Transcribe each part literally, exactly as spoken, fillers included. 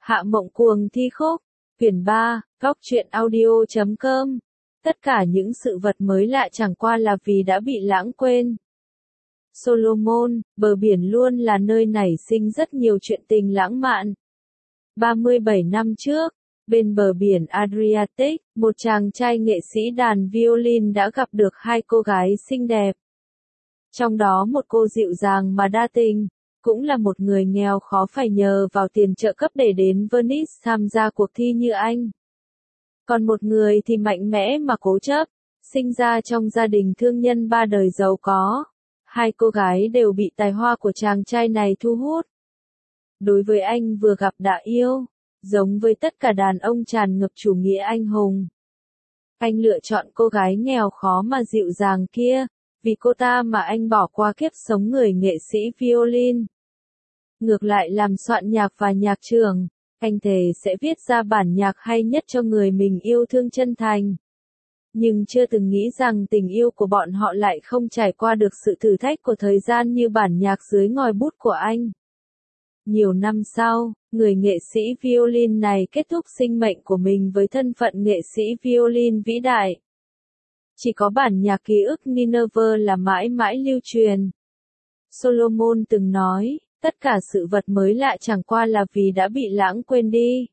Hạ Mộng Cuồng thi khúc, quyển ba, góc truyện audio chấm com. Tất cả những sự vật mới lạ chẳng qua là vì đã bị lãng quên. Solomon, bờ biển luôn là nơi nảy sinh rất nhiều chuyện tình lãng mạn. ba mươi bảy năm trước, bên bờ biển Adriatic, một chàng trai nghệ sĩ đàn violin đã gặp được hai cô gái xinh đẹp. Trong đó một cô dịu dàng mà đa tình, cũng là một người nghèo khó phải nhờ vào tiền trợ cấp để đến Venice tham gia cuộc thi như anh. Còn một người thì mạnh mẽ mà cố chấp, sinh ra trong gia đình thương nhân ba đời giàu có. Hai cô gái đều bị tài hoa của chàng trai này thu hút. Đối với anh vừa gặp đã yêu, giống với tất cả đàn ông tràn ngập chủ nghĩa anh hùng. Anh lựa chọn cô gái nghèo khó mà dịu dàng kia, vì cô ta mà anh bỏ qua kiếp sống người nghệ sĩ violin. Ngược lại làm soạn nhạc và nhạc trưởng, anh thề sẽ viết ra bản nhạc hay nhất cho người mình yêu thương chân thành. Nhưng chưa từng nghĩ rằng tình yêu của bọn họ lại không trải qua được sự thử thách của thời gian như bản nhạc dưới ngòi bút của anh. Nhiều năm sau, người nghệ sĩ violin này kết thúc sinh mệnh của mình với thân phận nghệ sĩ violin vĩ đại. Chỉ có bản nhạc ký ức Nineveh là mãi mãi lưu truyền. Solomon từng nói, tất cả sự vật mới lạ chẳng qua là vì đã bị lãng quên đi.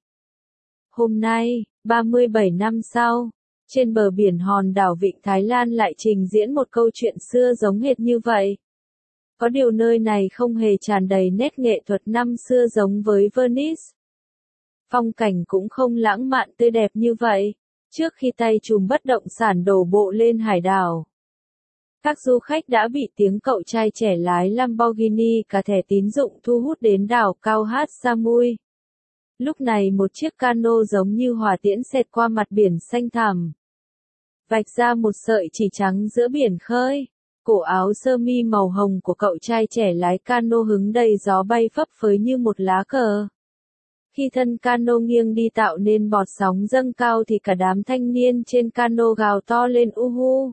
Hôm nay, ba mươi bảy năm sau, trên bờ biển hòn đảo Vịnh Thái Lan lại trình diễn một câu chuyện xưa giống hệt như vậy. Có điều nơi này không hề tràn đầy nét nghệ thuật năm xưa giống với Venice. Phong cảnh cũng không lãng mạn tươi đẹp như vậy, trước khi tay trùm bất động sản đổ bộ lên hải đảo. Các du khách đã bị tiếng cậu trai trẻ lái Lamborghini cả thẻ tín dụng thu hút đến đảo Khao Hát Samui. Lúc này một chiếc cano giống như hỏa tiễn xẹt qua mặt biển xanh thẳm, vạch ra một sợi chỉ trắng giữa biển khơi. Cổ áo sơ mi màu hồng của cậu trai trẻ lái cano hứng đầy gió bay phấp phới như một lá cờ. Khi thân cano nghiêng đi tạo nên bọt sóng dâng cao thì cả đám thanh niên trên cano gào to lên uhu.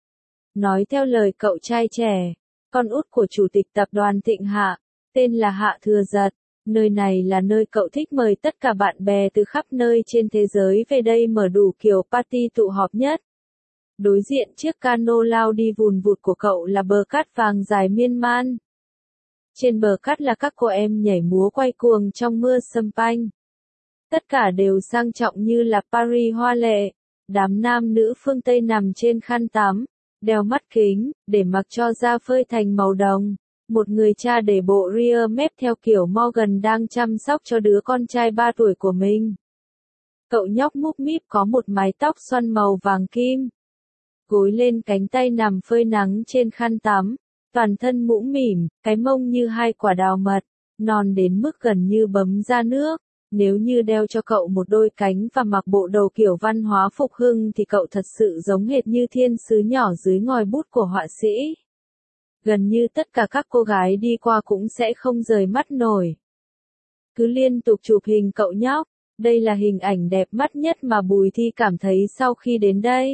Nói theo lời cậu trai trẻ, con út của chủ tịch tập đoàn Thịnh Hạ, tên là Hạ Thừa Giật, nơi này là nơi cậu thích mời tất cả bạn bè từ khắp nơi trên thế giới về đây mở đủ kiểu party tụ họp nhất. Đối diện chiếc cano lao đi vùn vụt của cậu là bờ cát vàng dài miên man. Trên bờ cát là các cô em nhảy múa quay cuồng trong mưa champagne. Tất cả đều sang trọng như là Paris hoa lệ. Đám nam nữ phương Tây nằm trên khăn tắm, đeo mắt kính, để mặc cho da phơi thành màu đồng. Một người cha để bộ rear mép theo kiểu Morgan đang chăm sóc cho đứa con trai ba tuổi của mình. Cậu nhóc múp míp có một mái tóc xoăn màu vàng kim. Gối lên cánh tay nằm phơi nắng trên khăn tắm, toàn thân mũm mỉm, cái mông như hai quả đào mật, non đến mức gần như bấm ra nước. Nếu như đeo cho cậu một đôi cánh và mặc bộ đồ kiểu văn hóa phục hưng thì cậu thật sự giống hệt như thiên sứ nhỏ dưới ngòi bút của họa sĩ. Gần như tất cả các cô gái đi qua cũng sẽ không rời mắt nổi. Cứ liên tục chụp hình cậu nhóc, đây là hình ảnh đẹp mắt nhất mà Bùi Thi cảm thấy sau khi đến đây.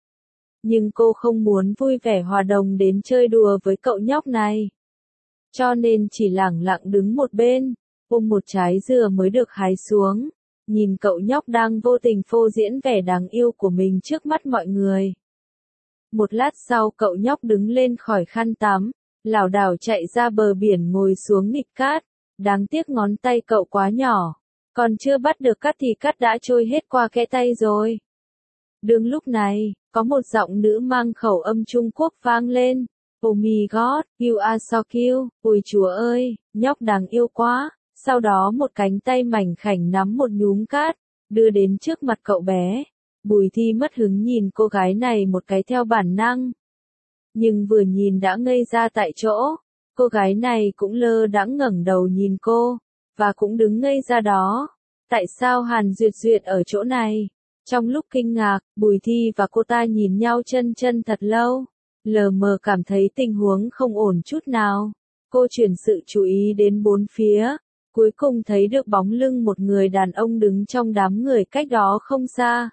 Nhưng cô không muốn vui vẻ hòa đồng đến chơi đùa với cậu nhóc này. Cho nên chỉ lẳng lặng đứng một bên, ôm một trái dừa mới được hái xuống, nhìn cậu nhóc đang vô tình phô diễn vẻ đáng yêu của mình trước mắt mọi người. Một lát sau cậu nhóc đứng lên khỏi khăn tắm, lảo đảo chạy ra bờ biển ngồi xuống nghịch cát, đáng tiếc ngón tay cậu quá nhỏ, còn chưa bắt được cát thì cát đã trôi hết qua kẽ tay rồi. Đúng lúc này, có một giọng nữ mang khẩu âm Trung Quốc vang lên. Oh my god, you are so cute, ôi chúa ơi, nhóc đáng yêu quá. Sau đó một cánh tay mảnh khảnh nắm một nhúm cát, đưa đến trước mặt cậu bé. Bùi Thi mất hứng nhìn cô gái này một cái theo bản năng. Nhưng vừa nhìn đã ngây ra tại chỗ, cô gái này cũng lơ đãng ngẩng đầu nhìn cô, và cũng đứng ngây ra đó. Tại sao Hàn Duyệt Duyệt ở chỗ này? Trong lúc kinh ngạc, Bùi Thi và cô ta nhìn nhau chân chân thật lâu, lờ mờ cảm thấy tình huống không ổn chút nào. Cô chuyển sự chú ý đến bốn phía, cuối cùng thấy được bóng lưng một người đàn ông đứng trong đám người cách đó không xa.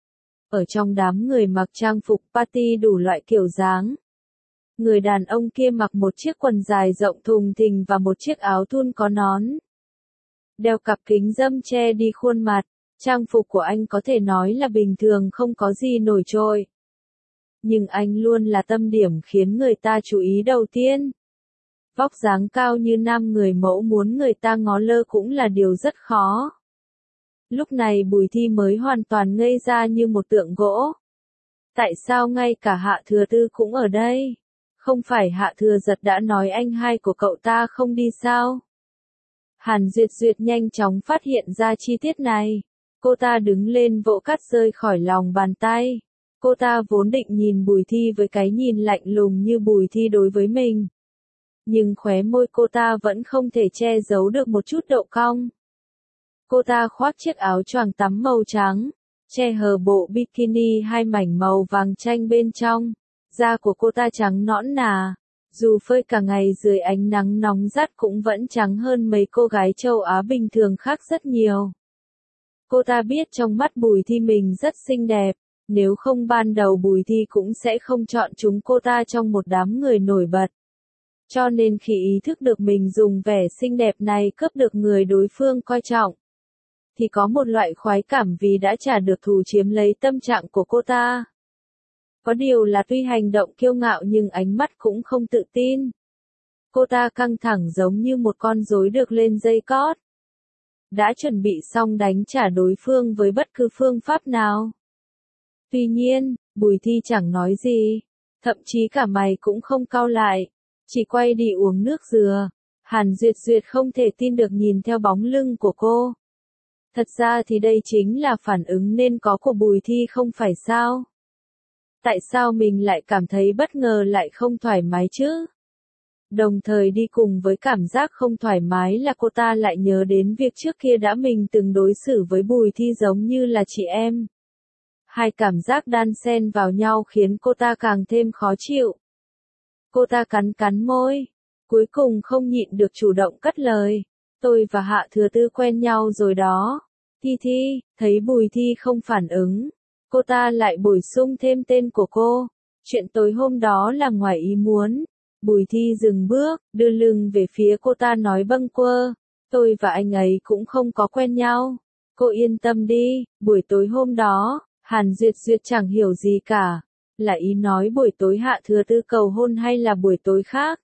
Ở trong đám người mặc trang phục party đủ loại kiểu dáng. Người đàn ông kia mặc một chiếc quần dài rộng thùng thình và một chiếc áo thun có nón. đeo cặp kính râm che đi khuôn mặt, trang phục của anh có thể nói là bình thường không có gì nổi trội. Nhưng anh luôn là tâm điểm khiến người ta chú ý đầu tiên. Vóc dáng cao như nam người mẫu muốn người ta ngó lơ cũng là điều rất khó. Lúc này Bùi Thi mới hoàn toàn ngây ra như một tượng gỗ. Tại sao ngay cả Hạ Thừa Tư cũng ở đây? Không phải Hạ Thừa Giật đã nói anh hai của cậu ta không đi sao? Hàn Duyệt Duyệt nhanh chóng phát hiện ra chi tiết này. Cô ta đứng lên vỗ cát rơi khỏi lòng bàn tay. Cô ta vốn định nhìn Bùi Thi với cái nhìn lạnh lùng như Bùi Thi đối với mình. Nhưng khóe môi cô ta vẫn không thể che giấu được một chút độ cong. Cô ta khoác chiếc áo choàng tắm màu trắng, che hở bộ bikini hai mảnh màu vàng chanh bên trong. Da của cô ta trắng nõn nà, dù phơi cả ngày dưới ánh nắng nóng rát cũng vẫn trắng hơn mấy cô gái châu Á bình thường khác rất nhiều. Cô ta biết trong mắt Bùi Thi mình rất xinh đẹp, nếu không ban đầu Bùi Thi cũng sẽ không chọn chúng cô ta trong một đám người nổi bật. Cho nên khi ý thức được mình dùng vẻ xinh đẹp này cướp được người đối phương coi trọng, thì có một loại khoái cảm vì đã trả được thù chiếm lấy tâm trạng của cô ta. Có điều là tuy hành động kiêu ngạo nhưng ánh mắt cũng không tự tin. Cô ta căng thẳng giống như một con rối được lên dây cót. Đã chuẩn bị xong đánh trả đối phương với bất cứ phương pháp nào. Tuy nhiên, Bùi Thi chẳng nói gì, thậm chí cả mày cũng không cau lại, chỉ quay đi uống nước dừa. Hàn Duyệt Duyệt không thể tin được nhìn theo bóng lưng của cô. Thật ra thì đây chính là phản ứng nên có của Bùi Thi không phải sao? Tại sao mình lại cảm thấy bất ngờ lại không thoải mái chứ? Đồng thời đi cùng với cảm giác không thoải mái là cô ta lại nhớ đến việc trước kia đã mình từng đối xử với Bùi Thi giống như là chị em. Hai cảm giác đan xen vào nhau khiến cô ta càng thêm khó chịu. Cô ta cắn cắn môi, cuối cùng không nhịn được chủ động cất lời. Tôi và Hạ Thừa Tư quen nhau rồi đó. Thi Thi, thấy Bùi Thi không phản ứng, cô ta lại bổ sung thêm tên của cô. Chuyện tối hôm đó là ngoài ý muốn. Bùi Thi dừng bước, đưa lưng về phía cô ta nói bâng quơ. Tôi và anh ấy cũng không có quen nhau. Cô yên tâm đi, buổi tối hôm đó, Hàn Duyệt Duyệt chẳng hiểu gì cả. Là ý nói buổi tối Hạ Thừa Tư cầu hôn hay là buổi tối khác?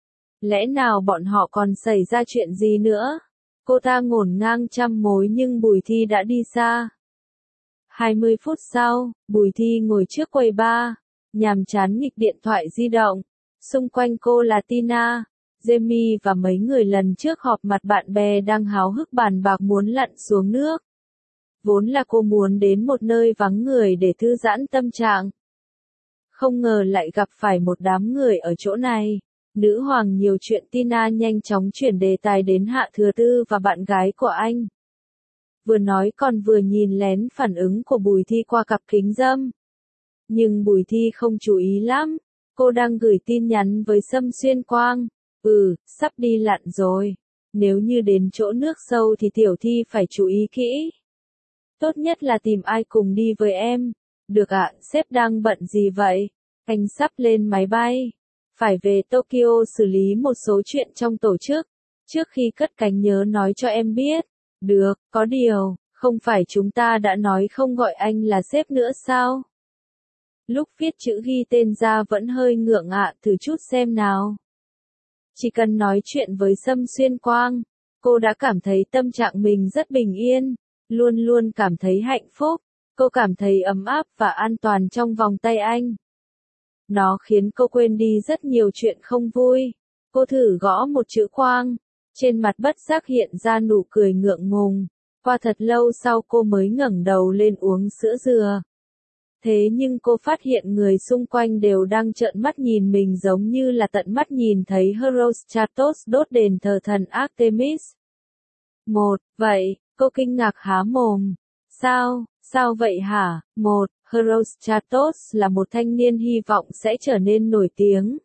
Lẽ nào bọn họ còn xảy ra chuyện gì nữa? Cô ta ngổn ngang trăm mối nhưng Bùi Thi đã đi xa. hai mươi phút sau, Bùi Thi ngồi trước quầy bar, nhàm chán nghịch điện thoại di động. Xung quanh cô là Tina, Jamie và mấy người lần trước họp mặt bạn bè đang háo hức bàn bạc muốn lặn xuống nước. Vốn là cô muốn đến một nơi vắng người để thư giãn tâm trạng. Không ngờ lại gặp phải một đám người ở chỗ này. Nữ hoàng nhiều chuyện Tina nhanh chóng chuyển đề tài đến Hạ Thừa Tư và bạn gái của anh. Vừa nói còn vừa nhìn lén phản ứng của Bùi Thi qua cặp kính râm. Nhưng Bùi Thi không chú ý lắm. Cô đang gửi tin nhắn với Sâm Xuyên Quang. Ừ, sắp đi lặn rồi. Nếu như đến chỗ nước sâu thì Tiểu Thi phải chú ý kỹ. Tốt nhất là tìm ai cùng đi với em. Được ạ, sếp đang bận gì vậy? Anh sắp lên máy bay. Phải về Tokyo xử lý một số chuyện trong tổ chức. Trước khi cất cánh nhớ nói cho em biết. Được, có điều, không phải chúng ta đã nói không gọi anh là sếp nữa sao? Lúc viết chữ ghi tên ra vẫn hơi ngượng ạ, thử chút xem nào. Chỉ cần nói chuyện với Sâm Xuyên Quang, cô đã cảm thấy tâm trạng mình rất bình yên, luôn luôn cảm thấy hạnh phúc, cô cảm thấy ấm áp và an toàn trong vòng tay anh. Nó khiến cô quên đi rất nhiều chuyện không vui. Cô thử gõ một chữ Quang, trên mặt bất giác hiện ra nụ cười ngượng ngùng. Qua thật lâu sau cô mới ngẩng đầu lên uống sữa dừa. Thế nhưng cô phát hiện người xung quanh đều đang trợn mắt nhìn mình giống như là tận mắt nhìn thấy Herostratos đốt đền thờ thần Artemis. Một, vậy, cô kinh ngạc há mồm. Sao, sao vậy hả? Một, Herostratos là một thanh niên hy vọng sẽ trở nên nổi tiếng.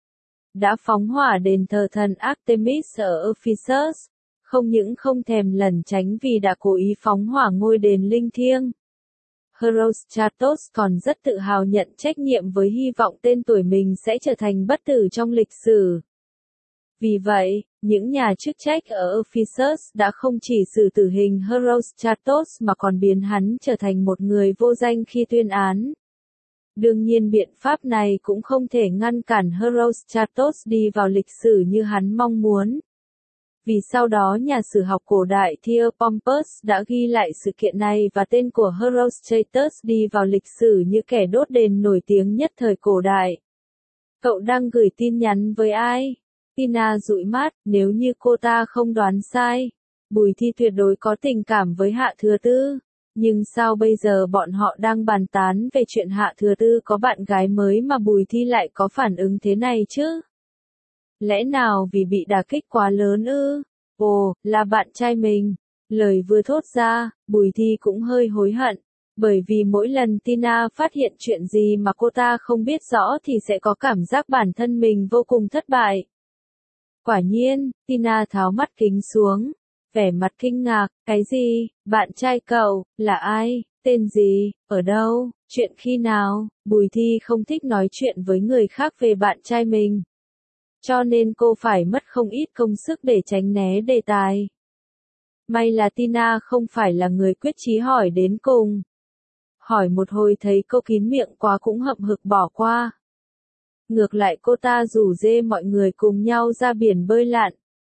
Đã phóng hỏa đền thờ thần Artemis ở Ephesus, không những không thèm lẩn tránh vì đã cố ý phóng hỏa ngôi đền linh thiêng. Herostratos còn rất tự hào nhận trách nhiệm với hy vọng tên tuổi mình sẽ trở thành bất tử trong lịch sử. Vì vậy, Những nhà chức trách ở Ephesus đã không chỉ xử tử hình Herostratos mà còn biến hắn trở thành một người vô danh khi tuyên án. Đương nhiên biện pháp này cũng không thể ngăn cản Herostratos đi vào lịch sử như hắn mong muốn. Vì sau đó nhà sử học cổ đại Theopompus đã ghi lại sự kiện này và tên của Herostratus đi vào lịch sử như kẻ đốt đền nổi tiếng nhất thời cổ đại. Cậu đang gửi tin nhắn với ai? Tina dụi mắt, nếu như cô ta không đoán sai. Bùi Thi tuyệt đối có tình cảm với Hạ Thừa Tư. Nhưng sao bây giờ bọn họ đang bàn tán về chuyện Hạ Thừa Tư có bạn gái mới mà Bùi Thi lại có phản ứng thế này chứ? Lẽ nào vì bị đả kích quá lớn ư? Ồ, là bạn trai mình. Lời vừa thốt ra, Bùi Thi cũng hơi hối hận. Bởi vì mỗi lần Tina phát hiện chuyện gì mà cô ta không biết rõ thì sẽ có cảm giác bản thân mình vô cùng thất bại. Quả nhiên, Tina tháo mắt kính xuống. Vẻ mặt kinh ngạc, cái gì, bạn trai cậu, là ai, tên gì, ở đâu, chuyện khi nào? Bùi Thi không thích nói chuyện với người khác về bạn trai mình. Cho nên cô phải mất không ít công sức để tránh né đề tài. May là Tina không phải là người quyết chí hỏi đến cùng. Hỏi một hồi thấy cô kín miệng quá cũng hậm hực bỏ qua. Ngược lại cô ta rủ rê mọi người cùng nhau ra biển bơi lặn.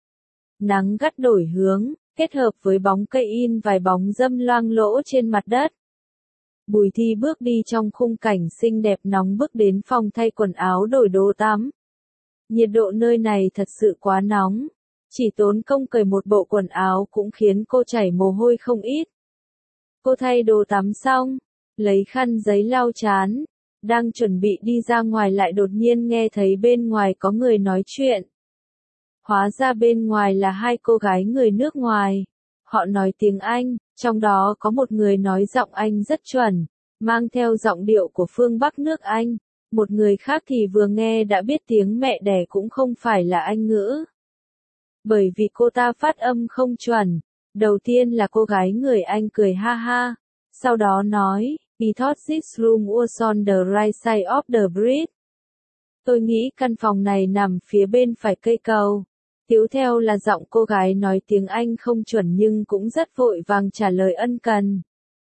Nắng gắt đổi hướng, kết hợp với bóng cây in vài bóng dâm loang lỗ trên mặt đất. Bùi Thi bước đi trong khung cảnh xinh đẹp nóng bức đến phòng thay quần áo đổi đồ tắm. Nhiệt độ nơi này thật sự quá nóng. Chỉ tốn công cởi một bộ quần áo cũng khiến cô chảy mồ hôi không ít. Cô thay đồ tắm xong, lấy khăn giấy lau trán. Đang chuẩn bị đi ra ngoài lại đột nhiên nghe thấy bên ngoài có người nói chuyện. Hóa ra bên ngoài là hai cô gái người nước ngoài. Họ nói tiếng Anh, trong đó có một người nói giọng Anh rất chuẩn, mang theo giọng điệu của phương Bắc nước Anh. Một người khác thì vừa nghe đã biết tiếng mẹ đẻ cũng không phải là Anh ngữ. Bởi vì cô ta phát âm không chuẩn. Đầu tiên là cô gái người Anh cười ha ha. Sau đó nói, I thought this room was on the right side of the bridge. Tôi nghĩ căn phòng này nằm phía bên phải cây cầu. Tiếp theo là giọng cô gái nói tiếng Anh không chuẩn nhưng cũng rất vội vàng trả lời ân cần.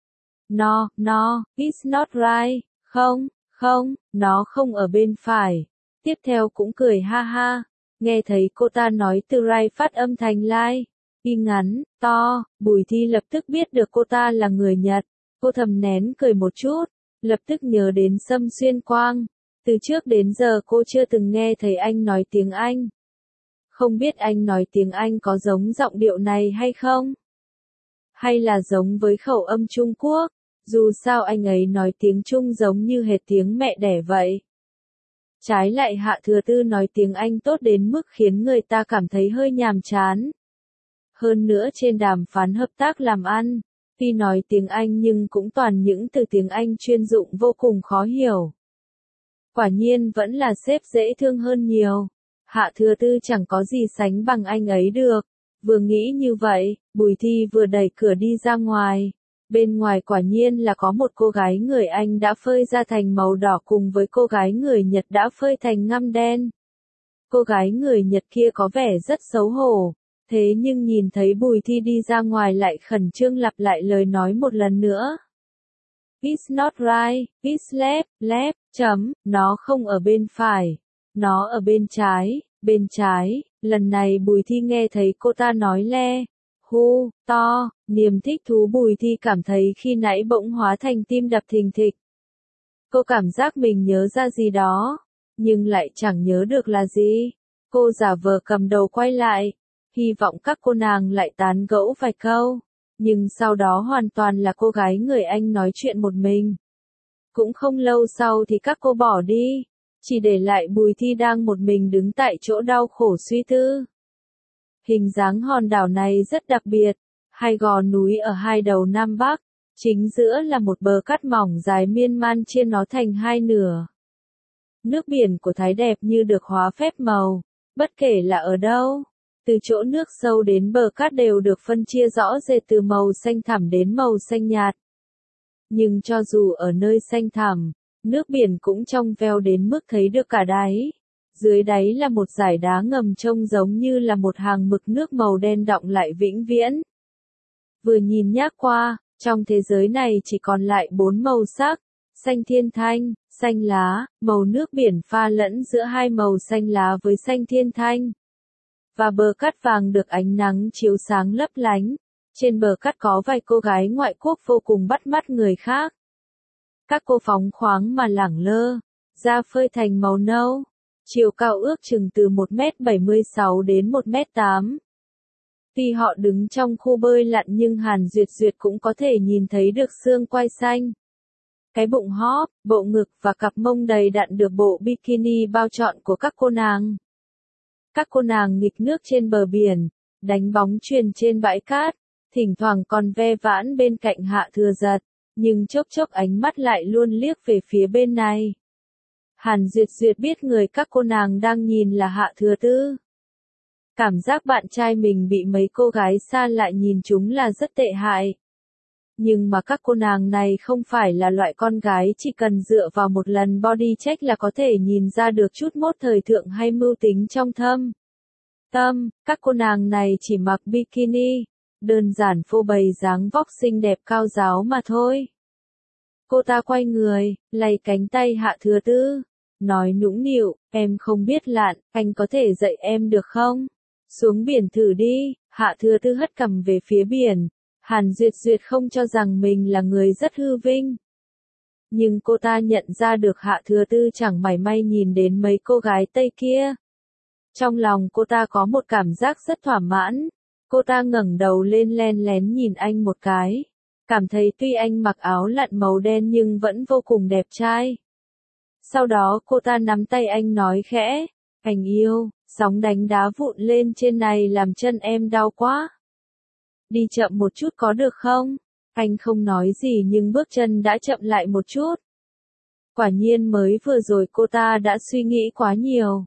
No, no, it's not right. Không, không, nó không ở bên phải. Tiếp theo cũng cười ha ha. Nghe thấy cô ta nói từ right phát âm thành lai. Y ngắn, to, Bùi Thi lập tức biết được cô ta là người Nhật. Cô thầm nén cười một chút, lập tức nhớ đến Sâm Xuyên Quang. Từ trước đến giờ cô chưa từng nghe thấy anh nói tiếng Anh. Không biết anh nói tiếng Anh có giống giọng điệu này hay không? Hay là giống với khẩu âm Trung Quốc? Dù sao anh ấy nói tiếng Trung giống như hệt tiếng mẹ đẻ vậy. Trái lại Hạ Thừa Tư nói tiếng Anh tốt đến mức khiến người ta cảm thấy hơi nhàm chán. Hơn nữa trên đàm phán hợp tác làm ăn, tuy nói tiếng Anh nhưng cũng toàn những từ tiếng Anh chuyên dụng vô cùng khó hiểu. Quả nhiên vẫn là sếp dễ thương hơn nhiều. Hạ Thừa Tư chẳng có gì sánh bằng anh ấy được. Vừa nghĩ như vậy, Bùi Thi vừa đẩy cửa đi ra ngoài. Bên ngoài quả nhiên là có một cô gái người Anh đã phơi ra thành màu đỏ cùng với cô gái người Nhật đã phơi thành ngăm đen. Cô gái người Nhật kia có vẻ rất xấu hổ. Thế nhưng nhìn thấy Bùi Thi đi ra ngoài lại khẩn trương lặp lại lời nói một lần nữa. It's not right, it's left, left, chấm, nó không ở bên phải, nó ở bên trái, bên trái. Lần này Bùi Thi nghe thấy cô ta nói le, hu, to, niềm thích thú Bùi Thi cảm thấy khi nãy bỗng hóa thành tim đập thình thịch. Cô cảm giác mình nhớ ra gì đó, nhưng lại chẳng nhớ được là gì. Cô giả vờ cầm đầu quay lại, hy vọng các cô nàng lại tán gẫu vài câu. Nhưng sau đó hoàn toàn là cô gái người Anh nói chuyện một mình. Cũng không lâu sau thì các cô bỏ đi, chỉ để lại Bùi Thi đang một mình đứng tại chỗ đau khổ suy tư. Hình dáng hòn đảo này rất đặc biệt, hai gò núi ở hai đầu Nam Bắc, chính giữa là một bờ cát mỏng dài miên man chia nó thành hai nửa. Nước biển của Thái đẹp như được hóa phép màu, bất kể là ở đâu. Từ chỗ nước sâu đến bờ cát đều được phân chia rõ rệt từ màu xanh thẳm đến màu xanh nhạt. Nhưng cho dù ở nơi xanh thẳm, nước biển cũng trong veo đến mức thấy được cả đáy. Dưới đáy là một dải đá ngầm trông giống như là một hàng mực nước màu đen đọng lại vĩnh viễn. Vừa nhìn nhác qua, trong thế giới này chỉ còn lại bốn màu sắc, xanh thiên thanh, xanh lá, màu nước biển pha lẫn giữa hai màu xanh lá với xanh thiên thanh. Và bờ cát vàng được ánh nắng chiếu sáng lấp lánh. Trên bờ cát có vài cô gái ngoại quốc vô cùng bắt mắt người khác. Các cô phóng khoáng mà lẳng lơ, da phơi thành màu nâu, chiều cao ước chừng từ một mét bảy mươi sáu đến một mét tám. Tuy họ đứng trong khu bơi lặn nhưng Hàn Duyệt Duyệt cũng có thể nhìn thấy được xương quai xanh. Cái bụng hóp, bộ ngực và cặp mông đầy đặn được bộ bikini bao trọn của các cô nàng. Các cô nàng nghịch nước trên bờ biển, đánh bóng chuyền trên bãi cát, thỉnh thoảng còn ve vãn bên cạnh Hạ Thừa Giật, nhưng chốc chốc ánh mắt lại luôn liếc về phía bên này. Hàn Duyệt Duyệt biết người các cô nàng đang nhìn là Hạ Thừa Tư. Cảm giác bạn trai mình bị mấy cô gái xa lạ nhìn chúng là rất tệ hại. Nhưng mà các cô nàng này không phải là loại con gái chỉ cần dựa vào một lần body check là có thể nhìn ra được chút mốt thời thượng hay mưu tính trong thâm tâm. Các cô nàng này chỉ mặc bikini, đơn giản phô bày dáng vóc xinh đẹp cao ráo mà thôi. Cô ta quay người, lay cánh tay Hạ Thừa Tư, nói nũng nịu, em không biết lặn, anh có thể dạy em được không? Xuống biển thử đi. Hạ Thừa Tư hất cằm về phía biển. Hàn Duyệt Duyệt không cho rằng mình là người rất hư vinh. Nhưng cô ta nhận ra được Hạ Thừa Tư chẳng mảy may nhìn đến mấy cô gái Tây kia. Trong lòng cô ta có một cảm giác rất thỏa mãn. Cô ta ngẩng đầu lên len lén nhìn anh một cái. Cảm thấy tuy anh mặc áo lặn màu đen nhưng vẫn vô cùng đẹp trai. Sau đó cô ta nắm tay anh nói khẽ, anh yêu, sóng đánh đá vụn lên trên này làm chân em đau quá. Đi chậm một chút có được không? Anh không nói gì nhưng bước chân đã chậm lại một chút. Quả nhiên mới vừa rồi cô ta đã suy nghĩ quá nhiều.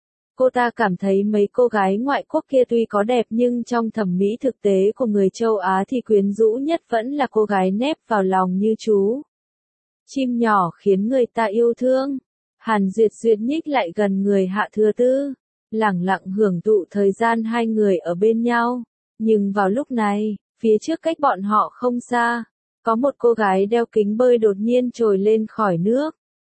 Cô ta cảm thấy mấy cô gái ngoại quốc kia tuy có đẹp nhưng trong thẩm mỹ thực tế của người châu Á thì quyến rũ nhất vẫn là cô gái nép vào lòng như chú chim nhỏ khiến người ta yêu thương. Hàn Duyệt Duyệt nhích lại gần người Hạ Thừa Tư, lẳng lặng hưởng thụ thời gian hai người ở bên nhau. Nhưng vào lúc này, phía trước cách bọn họ không xa, có một cô gái đeo kính bơi đột nhiên trồi lên khỏi nước.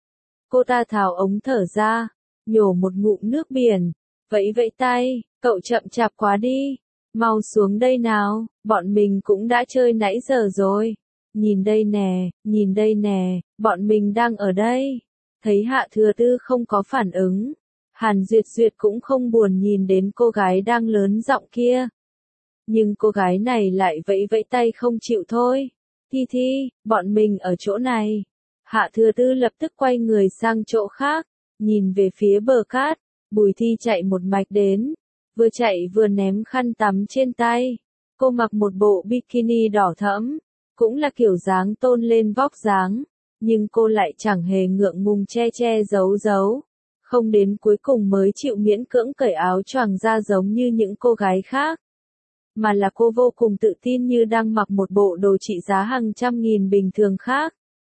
Cô ta tháo ống thở ra, nhổ một ngụm nước biển, vẫy vẫy tay, cậu chậm chạp quá đi, mau xuống đây nào, bọn mình cũng đã chơi nãy giờ rồi. Nhìn đây nè, nhìn đây nè, bọn mình đang ở đây. Thấy Hạ Thừa Tư không có phản ứng, Hàn Duyệt Duyệt cũng không buồn nhìn đến cô gái đang lớn giọng kia. Nhưng cô gái này lại vẫy vẫy tay không chịu thôi. Thi Thi, bọn mình ở chỗ này. Hạ Thừa Tư lập tức quay người sang chỗ khác, nhìn về phía bờ cát. Bùi Thi chạy một mạch đến, vừa chạy vừa ném khăn tắm trên tay. Cô mặc một bộ bikini đỏ thẫm, cũng là kiểu dáng tôn lên vóc dáng, nhưng cô lại chẳng hề ngượng ngùng che che giấu giấu. Không đến cuối cùng mới chịu miễn cưỡng cởi áo choàng ra giống như những cô gái khác. Mà là cô vô cùng tự tin như đang mặc một bộ đồ trị giá hàng trăm nghìn bình thường khác.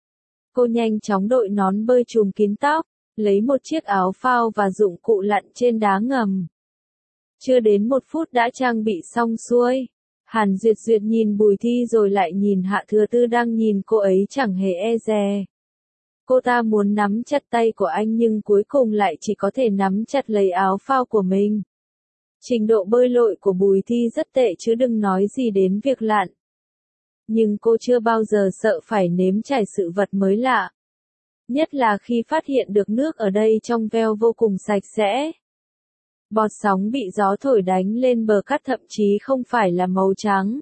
Cô nhanh chóng đội nón bơi trùm kín tóc, lấy một chiếc áo phao và dụng cụ lặn trên đá ngầm. Chưa đến một phút đã trang bị xong xuôi. Hàn Duyệt Duyệt nhìn Bùi Thi rồi lại nhìn Hạ Thừa Tư đang nhìn cô ấy chẳng hề e dè. Cô ta muốn nắm chặt tay của anh nhưng cuối cùng lại chỉ có thể nắm chặt lấy áo phao của mình. Trình độ bơi lội của Bùi Thi rất tệ chứ đừng nói gì đến việc lặn. Nhưng cô chưa bao giờ sợ phải nếm trải sự vật mới lạ. Nhất là khi phát hiện được nước ở đây trong veo vô cùng sạch sẽ. Bọt sóng bị gió thổi đánh lên bờ cát thậm chí không phải là màu trắng,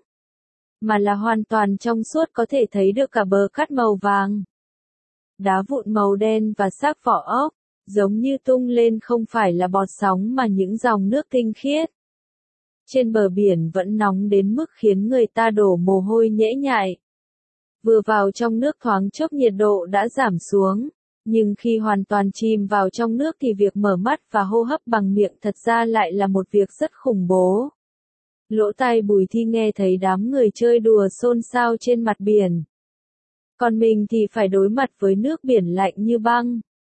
mà là hoàn toàn trong suốt, có thể thấy được cả bờ cát màu vàng. Đá vụn màu đen và xác vỏ ốc, giống như tung lên không phải là bọt sóng mà những dòng nước tinh khiết. Trên bờ biển vẫn nóng đến mức khiến người ta đổ mồ hôi nhễ nhại. Vừa vào trong nước thoáng chốc nhiệt độ đã giảm xuống. Nhưng khi hoàn toàn chìm vào trong nước thì việc mở mắt và hô hấp bằng miệng thật ra lại là một việc rất khủng bố. Lỗ tai Bùi Thi nghe thấy đám người chơi đùa xôn xao trên mặt biển. Còn mình thì phải đối mặt với nước biển lạnh như băng.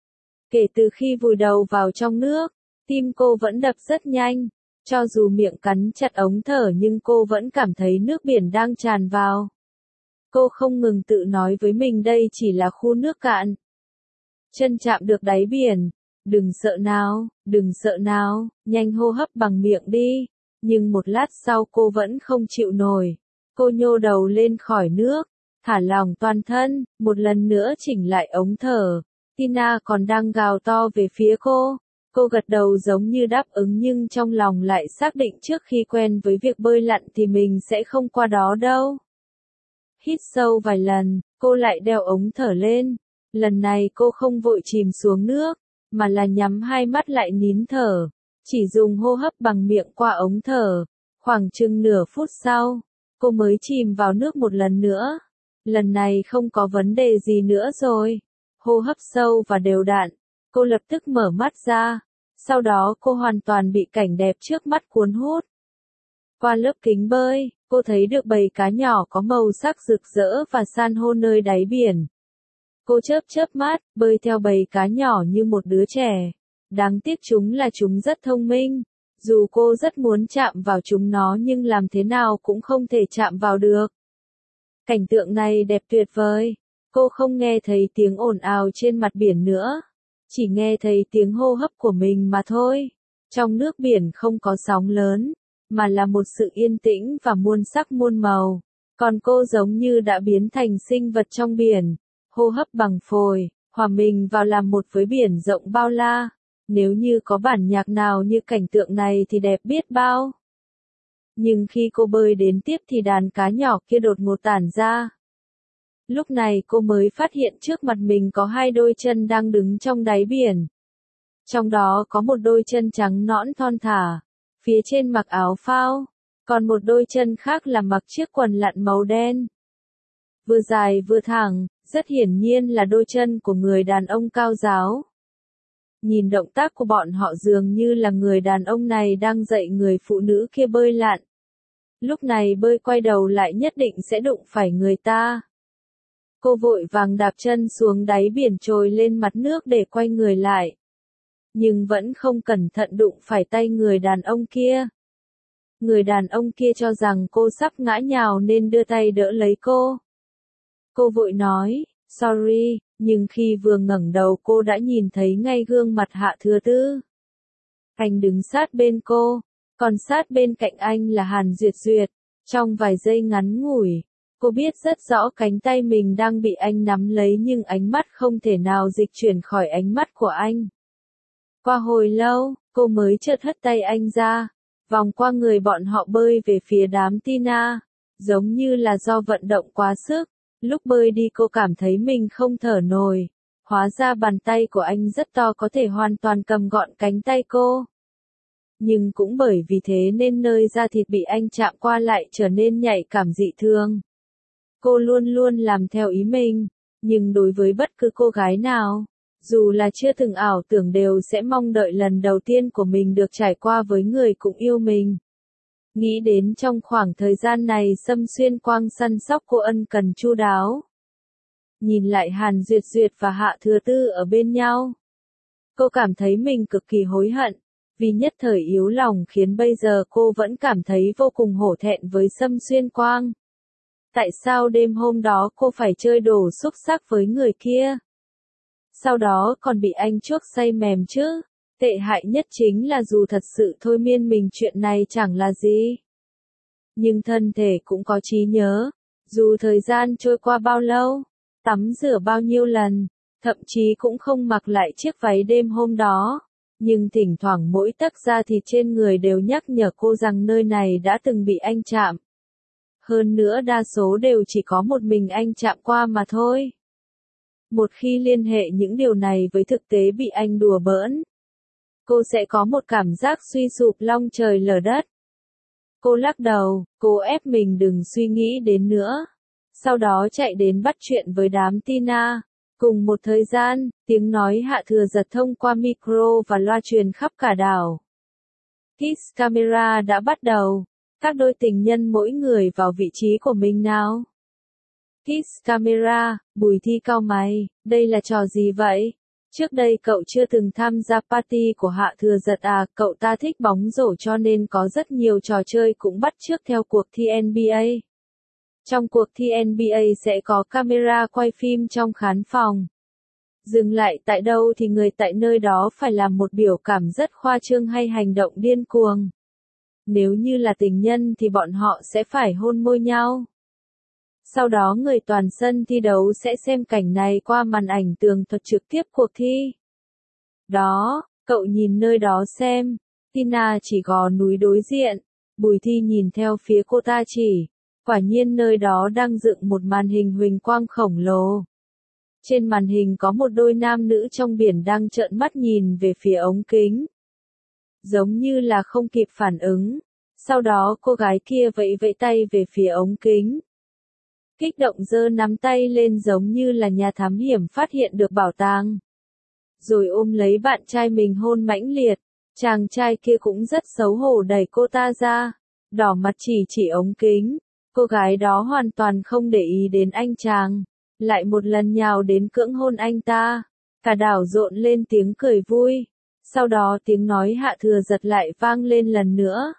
Kể từ khi vùi đầu vào trong nước, tim cô vẫn đập rất nhanh. Cho dù miệng cắn chặt ống thở nhưng cô vẫn cảm thấy nước biển đang tràn vào. Cô không ngừng tự nói với mình đây chỉ là khu nước cạn. Chân chạm được đáy biển. Đừng sợ nào, đừng sợ nào, nhanh hô hấp bằng miệng đi. Nhưng một lát sau cô vẫn không chịu nổi. Cô nhô đầu lên khỏi nước, thả lỏng toàn thân, một lần nữa chỉnh lại ống thở. Tina còn đang gào to về phía cô. Cô gật đầu giống như đáp ứng nhưng trong lòng lại xác định trước khi quen với việc bơi lặn thì mình sẽ không qua đó đâu. Hít sâu vài lần, cô lại đeo ống thở lên. Lần này cô không vội chìm xuống nước, mà là nhắm hai mắt lại nín thở. Chỉ dùng hô hấp bằng miệng qua ống thở. Khoảng chừng nửa phút sau, cô mới chìm vào nước một lần nữa. Lần này không có vấn đề gì nữa rồi. Hô hấp sâu và đều đặn. Cô lập tức mở mắt ra. Sau đó cô hoàn toàn bị cảnh đẹp trước mắt cuốn hút. Qua lớp kính bơi, cô thấy được bầy cá nhỏ có màu sắc rực rỡ và san hô nơi đáy biển. Cô chớp chớp mắt, bơi theo bầy cá nhỏ như một đứa trẻ. Đáng tiếc chúng là chúng rất thông minh. Dù cô rất muốn chạm vào chúng nó nhưng làm thế nào cũng không thể chạm vào được. Cảnh tượng này đẹp tuyệt vời. Cô không nghe thấy tiếng ồn ào trên mặt biển nữa. Chỉ nghe thấy tiếng hô hấp của mình mà thôi. Trong nước biển không có sóng lớn, mà là một sự yên tĩnh và muôn sắc muôn màu. Còn cô giống như đã biến thành sinh vật trong biển. Hô hấp bằng phổi, hòa mình vào làm một với biển rộng bao la. Nếu như có bản nhạc nào như cảnh tượng này thì đẹp biết bao. Nhưng khi cô bơi đến tiếp thì đàn cá nhỏ kia đột ngột tản ra. Lúc này cô mới phát hiện trước mặt mình có hai đôi chân đang đứng trong đáy biển. Trong đó có một đôi chân trắng nõn thon thả, phía trên mặc áo phao, còn một đôi chân khác là mặc chiếc quần lặn màu đen. Vừa dài vừa thẳng, rất hiển nhiên là đôi chân của người đàn ông cao giáo. Nhìn động tác của bọn họ dường như là người đàn ông này đang dạy người phụ nữ kia bơi lặn. Lúc này bơi quay đầu lại nhất định sẽ đụng phải người ta. Cô vội vàng đạp chân xuống đáy biển trồi lên mặt nước để quay người lại. Nhưng vẫn không cẩn thận đụng phải tay người đàn ông kia. Người đàn ông kia cho rằng cô sắp ngã nhào nên đưa tay đỡ lấy cô. Cô vội nói, sorry, nhưng khi vừa ngẩng đầu cô đã nhìn thấy ngay gương mặt Hạ Thừa Tư. Anh đứng sát bên cô, còn sát bên cạnh anh là Hàn Duyệt Duyệt. Trong vài giây ngắn ngủi, cô biết rất rõ cánh tay mình đang bị anh nắm lấy nhưng ánh mắt không thể nào dịch chuyển khỏi ánh mắt của anh. Qua hồi lâu, cô mới chợt hất tay anh ra, vòng qua người bọn họ bơi về phía đám Tina, giống như là do vận động quá sức. Lúc bơi đi cô cảm thấy mình không thở nổi, hóa ra bàn tay của anh rất to có thể hoàn toàn cầm gọn cánh tay cô. Nhưng cũng bởi vì thế nên nơi da thịt bị anh chạm qua lại trở nên nhạy cảm dị thường. Cô luôn luôn làm theo ý mình, nhưng đối với bất cứ cô gái nào, dù là chưa từng ảo tưởng đều sẽ mong đợi lần đầu tiên của mình được trải qua với người cũng yêu mình. Nghĩ đến trong khoảng thời gian này Sâm Xuyên Quang săn sóc cô ân cần chu đáo. Nhìn lại Hàn Duyệt Duyệt và Hạ Thừa Tư ở bên nhau. Cô cảm thấy mình cực kỳ hối hận, vì nhất thời yếu lòng khiến bây giờ cô vẫn cảm thấy vô cùng hổ thẹn với Sâm Xuyên Quang. Tại sao đêm hôm đó cô phải chơi đồ xúc xắc với người kia? Sau đó còn bị anh chuốc say mềm chứ? Tệ hại nhất chính là dù thật sự thôi miên mình chuyện này chẳng là gì. Nhưng thân thể cũng có trí nhớ. Dù thời gian trôi qua bao lâu, tắm rửa bao nhiêu lần, thậm chí cũng không mặc lại chiếc váy đêm hôm đó. Nhưng thỉnh thoảng mỗi tấc da thịt trên người đều nhắc nhở cô rằng nơi này đã từng bị anh chạm. Hơn nữa đa số đều chỉ có một mình anh chạm qua mà thôi. Một khi liên hệ những điều này với thực tế bị anh đùa bỡn, cô sẽ có một cảm giác suy sụp long trời lở đất. Cô lắc đầu, cô ép mình đừng suy nghĩ đến nữa. Sau đó chạy đến bắt chuyện với đám Tina. Cùng một thời gian, tiếng nói Hạ Thừa giật thông qua micro và loa truyền khắp cả đảo. Kiss Camera đã bắt đầu. Các đôi tình nhân mỗi người vào vị trí của mình nào. Kiss Camera, Bùi Thi cau mày, đây là trò gì vậy? Trước đây cậu chưa từng tham gia party của Hạ Thừa Giật à, cậu ta thích bóng rổ cho nên có rất nhiều trò chơi cũng bắt chước theo cuộc thi N B A. Trong cuộc thi N B A sẽ có camera quay phim trong khán phòng. Dừng lại tại đâu thì người tại nơi đó phải làm một biểu cảm rất khoa trương hay hành động điên cuồng. Nếu như là tình nhân thì bọn họ sẽ phải hôn môi nhau. Sau đó người toàn sân thi đấu sẽ xem cảnh này qua màn ảnh tường thuật trực tiếp cuộc thi. Đó, cậu nhìn nơi đó xem. Tina chỉ gò núi đối diện. Bùi Thi nhìn theo phía cô ta chỉ. Quả nhiên nơi đó đang dựng một màn hình huỳnh quang khổng lồ. Trên màn hình có một đôi nam nữ trong biển đang trợn mắt nhìn về phía ống kính. Giống như là không kịp phản ứng. Sau đó cô gái kia vẫy vẫy tay về phía ống kính. Kích động giơ nắm tay lên giống như là nhà thám hiểm phát hiện được bảo tàng. Rồi ôm lấy bạn trai mình hôn mãnh liệt. Chàng trai kia cũng rất xấu hổ đẩy cô ta ra. Đỏ mặt chỉ chỉ ống kính. Cô gái đó hoàn toàn không để ý đến anh chàng. Lại một lần nhào đến cưỡng hôn anh ta. Cả đảo rộn lên tiếng cười vui. Sau đó tiếng nói Hạ Thừa Giật lại vang lên lần nữa.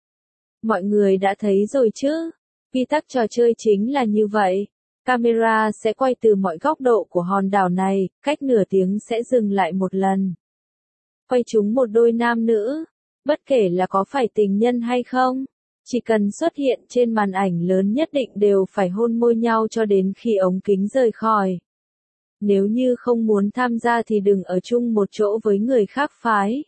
Mọi người đã thấy rồi chứ? Quy tắc trò chơi chính là như vậy. Camera sẽ quay từ mọi góc độ của hòn đảo này, cách nửa tiếng sẽ dừng lại một lần. Quay chúng một đôi nam nữ. Bất kể là có phải tình nhân hay không. Chỉ cần xuất hiện trên màn ảnh lớn nhất định đều phải hôn môi nhau cho đến khi ống kính rời khỏi. Nếu như không muốn tham gia thì đừng ở chung một chỗ với người khác phái.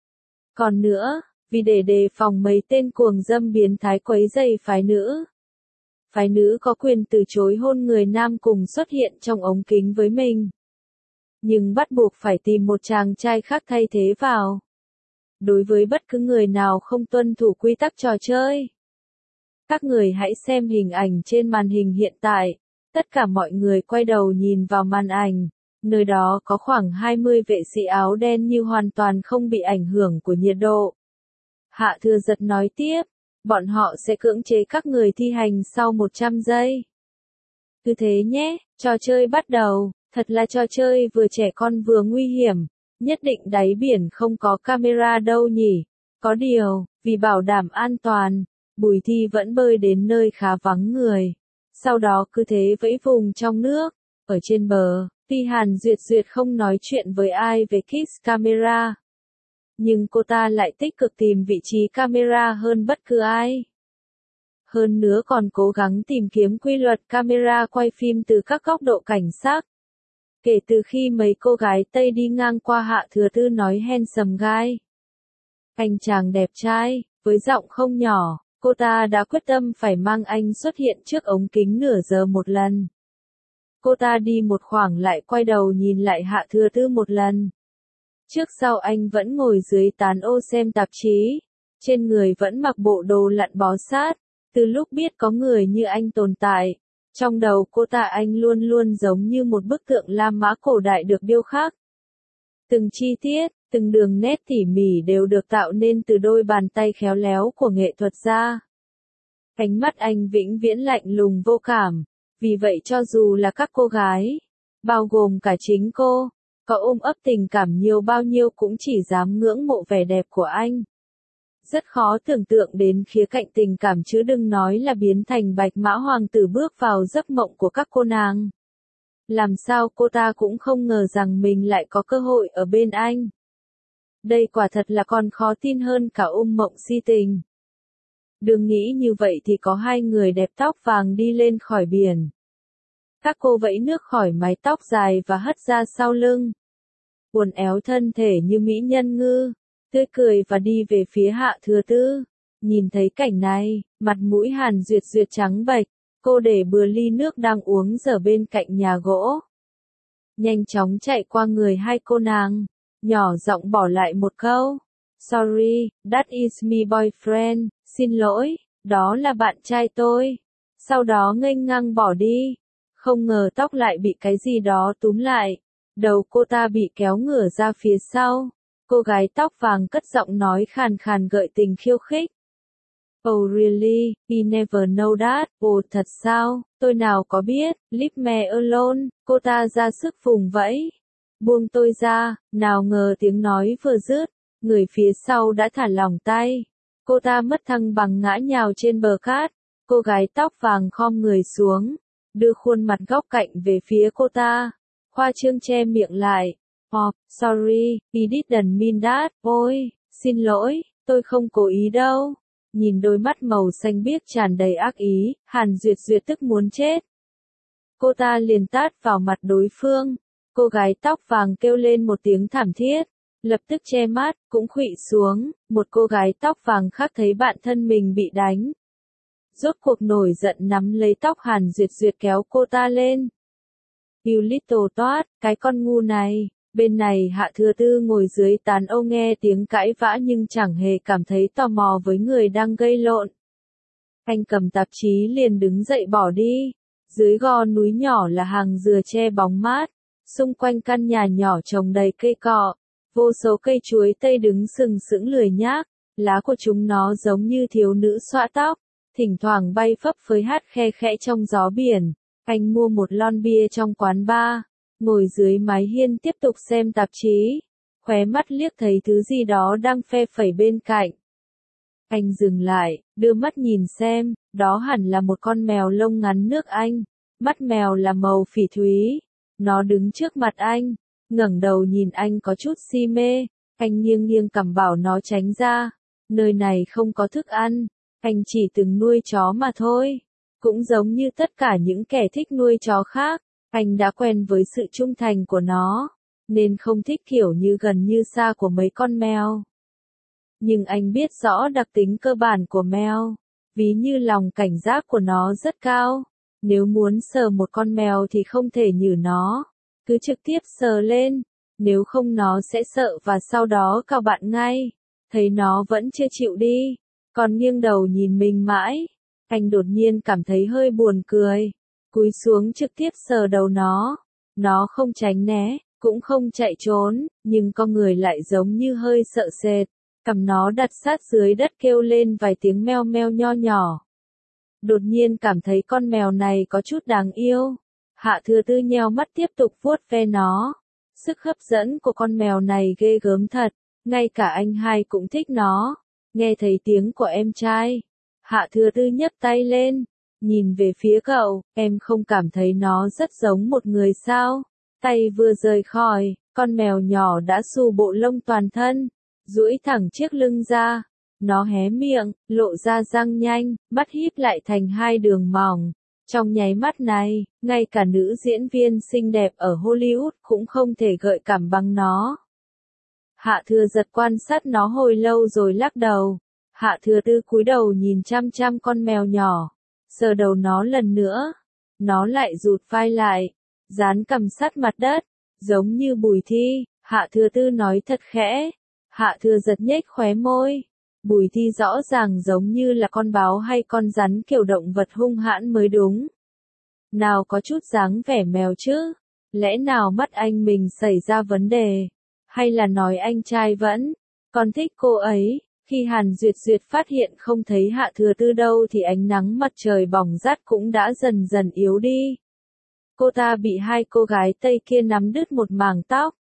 Còn nữa, vì để đề phòng mấy tên cuồng dâm biến thái quấy rầy phái nữ. Phái nữ có quyền từ chối hôn người nam cùng xuất hiện trong ống kính với mình. Nhưng bắt buộc phải tìm một chàng trai khác thay thế vào. Đối với bất cứ người nào không tuân thủ quy tắc trò chơi. Các người hãy xem hình ảnh trên màn hình hiện tại. Tất cả mọi người quay đầu nhìn vào màn ảnh. Nơi đó có khoảng hai mươi vệ sĩ áo đen như hoàn toàn không bị ảnh hưởng của nhiệt độ. Hạ Thừa Giật nói tiếp. Bọn họ sẽ cưỡng chế các người thi hành sau một trăm giây. Cứ thế nhé, trò chơi bắt đầu. Thật là trò chơi vừa trẻ con vừa nguy hiểm. Nhất định đáy biển không có camera đâu nhỉ. Có điều, vì bảo đảm an toàn, Bùi Thi vẫn bơi đến nơi khá vắng người. Sau đó cứ thế vẫy vùng trong nước. Ở trên bờ, tuy Hàn Duyệt Duyệt không nói chuyện với ai về Kiss Camera. Nhưng cô ta lại tích cực tìm vị trí camera hơn bất cứ ai. Hơn nữa còn cố gắng tìm kiếm quy luật camera quay phim từ các góc độ cảnh sát. Kể từ khi mấy cô gái Tây đi ngang qua Hạ Thừa Tư nói handsome guy. Anh chàng đẹp trai, với giọng không nhỏ, cô ta đã quyết tâm phải mang anh xuất hiện trước ống kính nửa giờ một lần. Cô ta đi một khoảng lại quay đầu nhìn lại Hạ Thừa Tư một lần. Trước sau anh vẫn ngồi dưới tán ô xem tạp chí. Trên người vẫn mặc bộ đồ lặn bó sát. Từ lúc biết có người như anh tồn tại. Trong đầu cô ta anh luôn luôn giống như một bức tượng La Mã cổ đại được điêu khắc. Từng chi tiết, từng đường nét tỉ mỉ đều được tạo nên từ đôi bàn tay khéo léo của nghệ thuật gia. Ánh mắt anh vĩnh viễn lạnh lùng vô cảm. Vì vậy cho dù là các cô gái, bao gồm cả chính cô, có ôm ấp tình cảm nhiều bao nhiêu cũng chỉ dám ngưỡng mộ vẻ đẹp của anh. Rất khó tưởng tượng đến khía cạnh tình cảm chứ đừng nói là biến thành bạch mã hoàng tử bước vào giấc mộng của các cô nàng. Làm sao cô ta cũng không ngờ rằng mình lại có cơ hội ở bên anh. Đây quả thật là còn khó tin hơn cả ôm mộng si tình. Đừng nghĩ như vậy thì có hai người đẹp tóc vàng đi lên khỏi biển. Các cô vẫy nước khỏi mái tóc dài và hất ra sau lưng. Uốn éo thân thể như mỹ nhân ngư, tươi cười và đi về phía Hạ Thừa Tư. Nhìn thấy cảnh này, mặt mũi Hàn Duyệt Duyệt trắng bệch, cô để bừa ly nước đang uống dở bên cạnh nhà gỗ. Nhanh chóng chạy qua người hai cô nàng, nhỏ giọng bỏ lại một câu. Sorry, that is my boyfriend, xin lỗi, đó là bạn trai tôi. Sau đó nghênh ngang bỏ đi. Không ngờ tóc lại bị cái gì đó túm lại. Đầu cô ta bị kéo ngửa ra phía sau. Cô gái tóc vàng cất giọng nói khàn khàn gợi tình khiêu khích. Oh really, he never know that. Ồ thật sao, tôi nào có biết, leave me alone. Cô ta ra sức vùng vẫy. buông tôi ra, nào ngờ tiếng nói vừa dứt, người phía sau đã thả lỏng tay. Cô ta mất thăng bằng ngã nhào trên bờ cát, cô gái tóc vàng khom người xuống, đưa khuôn mặt góc cạnh về phía cô ta. Khoa trương che miệng lại. Oh, sorry, I didn't mean that, ôi, xin lỗi, tôi không cố ý đâu. Nhìn đôi mắt màu xanh biếc tràn đầy ác ý, Hàn Duyệt Duyệt tức muốn chết. Cô ta liền tát vào mặt đối phương. Cô gái tóc vàng kêu lên một tiếng thảm thiết, lập tức che mắt, cũng khuỵu xuống. Một cô gái tóc vàng khác thấy bạn thân mình bị đánh, rốt cuộc nổi giận nắm lấy tóc Hàn Duyệt Duyệt kéo cô ta lên. You little twat, cái con ngu này. Bên này Hạ Thừa Tư ngồi dưới tán âu nghe tiếng cãi vã nhưng chẳng hề cảm thấy tò mò với người đang gây lộn. Anh cầm tạp chí liền đứng dậy bỏ đi. Dưới gò núi nhỏ là hàng dừa che bóng mát, xung quanh căn nhà nhỏ trồng đầy cây cọ, vô số cây chuối tây đứng sừng sững lười nhác, lá của chúng nó giống như thiếu nữ xõa tóc, thỉnh thoảng bay phấp phới hát khe khẽ trong gió biển. Anh mua một lon bia trong quán bar, ngồi dưới mái hiên tiếp tục xem tạp chí, khóe mắt liếc thấy thứ gì đó đang phe phẩy bên cạnh. Anh dừng lại, đưa mắt nhìn xem, đó hẳn là một con mèo lông ngắn nước Anh, mắt mèo là màu phỉ thúy. Nó đứng trước mặt anh, ngẩng đầu nhìn anh có chút si mê, anh nghiêng nghiêng cằm bảo nó tránh ra, nơi này không có thức ăn, anh chỉ từng nuôi chó mà thôi. Cũng giống như tất cả những kẻ thích nuôi chó khác, anh đã quen với sự trung thành của nó, nên không thích kiểu như gần như xa của mấy con mèo. Nhưng anh biết rõ đặc tính cơ bản của mèo, ví như lòng cảnh giác của nó rất cao. Nếu muốn sờ một con mèo thì không thể nhử nó, cứ trực tiếp sờ lên, nếu không nó sẽ sợ và sau đó cào bạn ngay. Thấy nó vẫn chưa chịu đi, còn nghiêng đầu nhìn mình mãi, anh đột nhiên cảm thấy hơi buồn cười, cúi xuống trực tiếp sờ đầu nó. Nó không tránh né, cũng không chạy trốn, nhưng con người lại giống như hơi sợ sệt, cầm nó đặt sát dưới đất kêu lên vài tiếng meo meo nho nhỏ. Đột nhiên cảm thấy con mèo này có chút đáng yêu. Hạ Thừa Tư nheo mắt tiếp tục vuốt ve nó. Sức hấp dẫn của con mèo này ghê gớm thật, ngay cả anh hai cũng thích nó. Nghe thấy tiếng của em trai, Hạ Thừa Tư nhấc tay lên, nhìn về phía cậu, em không cảm thấy nó rất giống một người sao? Tay vừa rời khỏi, con mèo nhỏ đã xù bộ lông toàn thân, duỗi thẳng chiếc lưng ra. Nó hé miệng, lộ ra răng nhanh, mắt híp lại thành hai đường mỏng. Trong nháy mắt này, ngay cả nữ diễn viên xinh đẹp ở Hollywood cũng không thể gợi cảm bằng nó. Hạ Thừa Giật quan sát nó hồi lâu rồi lắc đầu. Hạ Thừa Tư cúi đầu nhìn chăm chăm con mèo nhỏ, sờ đầu nó lần nữa. Nó lại rụt vai lại, dán cằm sát mặt đất, giống như Bùi Thi. Hạ Thừa Tư nói thật khẽ. Hạ Thừa Giật nhếch khóe môi. Bùi Thi rõ ràng giống như là con báo hay con rắn, kiểu động vật hung hãn mới đúng. Nào có chút dáng vẻ mèo chứ? Lẽ nào mắt anh mình xảy ra vấn đề? Hay là nói anh trai vẫn còn thích cô ấy? Khi Hàn Duyệt Duyệt phát hiện không thấy Hạ Thừa Tư đâu thì ánh nắng mặt trời bỏng rát cũng đã dần dần yếu đi. Cô ta bị hai cô gái Tây kia nắm đứt một mảng tóc.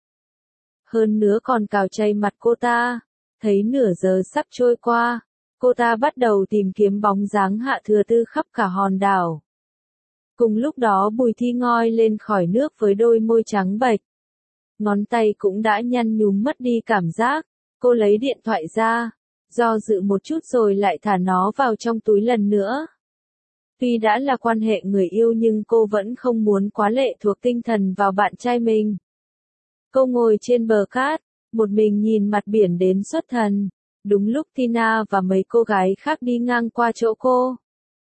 Hơn nữa còn cào chảy mặt cô ta. Thấy nửa giờ sắp trôi qua, cô ta bắt đầu tìm kiếm bóng dáng Hạ Thừa Tư khắp cả hòn đảo. Cùng lúc đó Bùi Thi ngoi lên khỏi nước với đôi môi trắng bệch. Ngón tay cũng đã nhăn nhúm mất đi cảm giác. Cô lấy điện thoại ra, do dự một chút rồi lại thả nó vào trong túi lần nữa. Tuy đã là quan hệ người yêu nhưng cô vẫn không muốn quá lệ thuộc tinh thần vào bạn trai mình. Cô ngồi trên bờ cát, một mình nhìn mặt biển đến xuất thần. Đúng lúc Tina và mấy cô gái khác đi ngang qua chỗ cô.